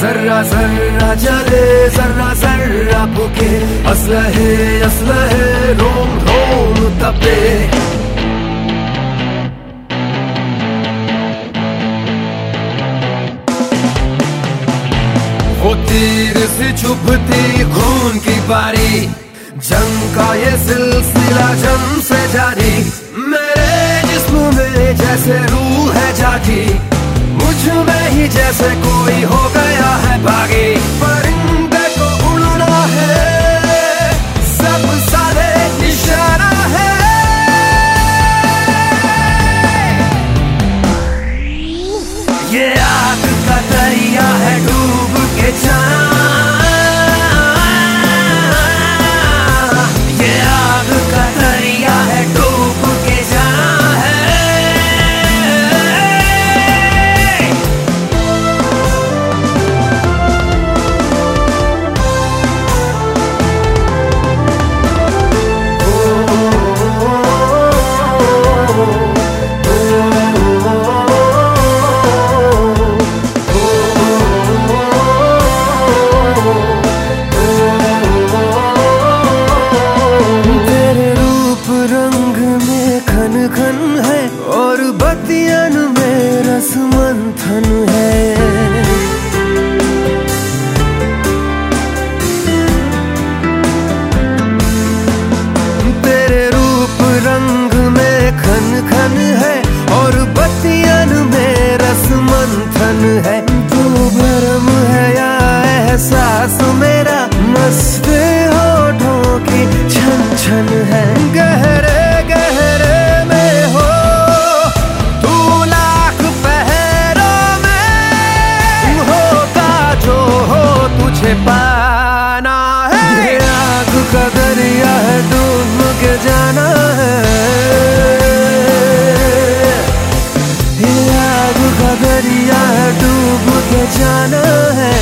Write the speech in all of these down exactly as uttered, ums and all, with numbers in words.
जर्रा जर्रा जले जर्रा जर्रा फूके, असलहे असलहे रोम रोम तपे। वो तीर से चुभती खून की बारी, जंग का ये सिलसिला जम से जारी। मेरे जिस्म में जैसे रूह है जागी, मुझ में ही जैसे कोई हो गया है बागी। परिंदे को उड़ना है, सब सारे इशारा है। ये आग का दरिया है डूब के जाना, ये आग का दरिया है डूब के जाना है। और बतियन में रस मंथन है, तेरे रूप रंग में खन खन है, और बतियन में रस मंथन है। तू भरम है या एहसास मेरा, मस्त होठों की छन छन है। गहरे गहरे पाना है, ये आग का दरिया है डूब के जाना है। ये आग का दरिया है डूब के जाना है।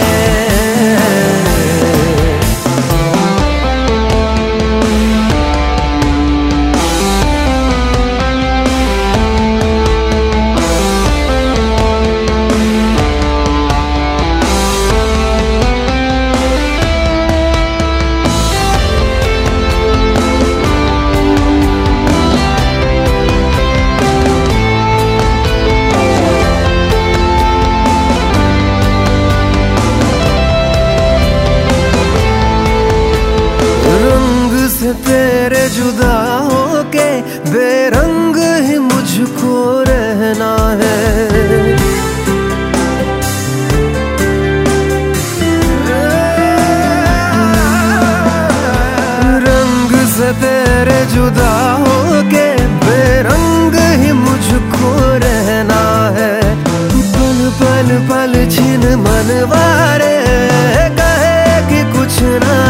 तेरे जुदा होके बेरंग ही मुझको रहना है। रंग से तेरे जुदा होके बेरंग ही मुझको रहना है। पल पल पल छिन मनवारे, कहे कि कुछ ना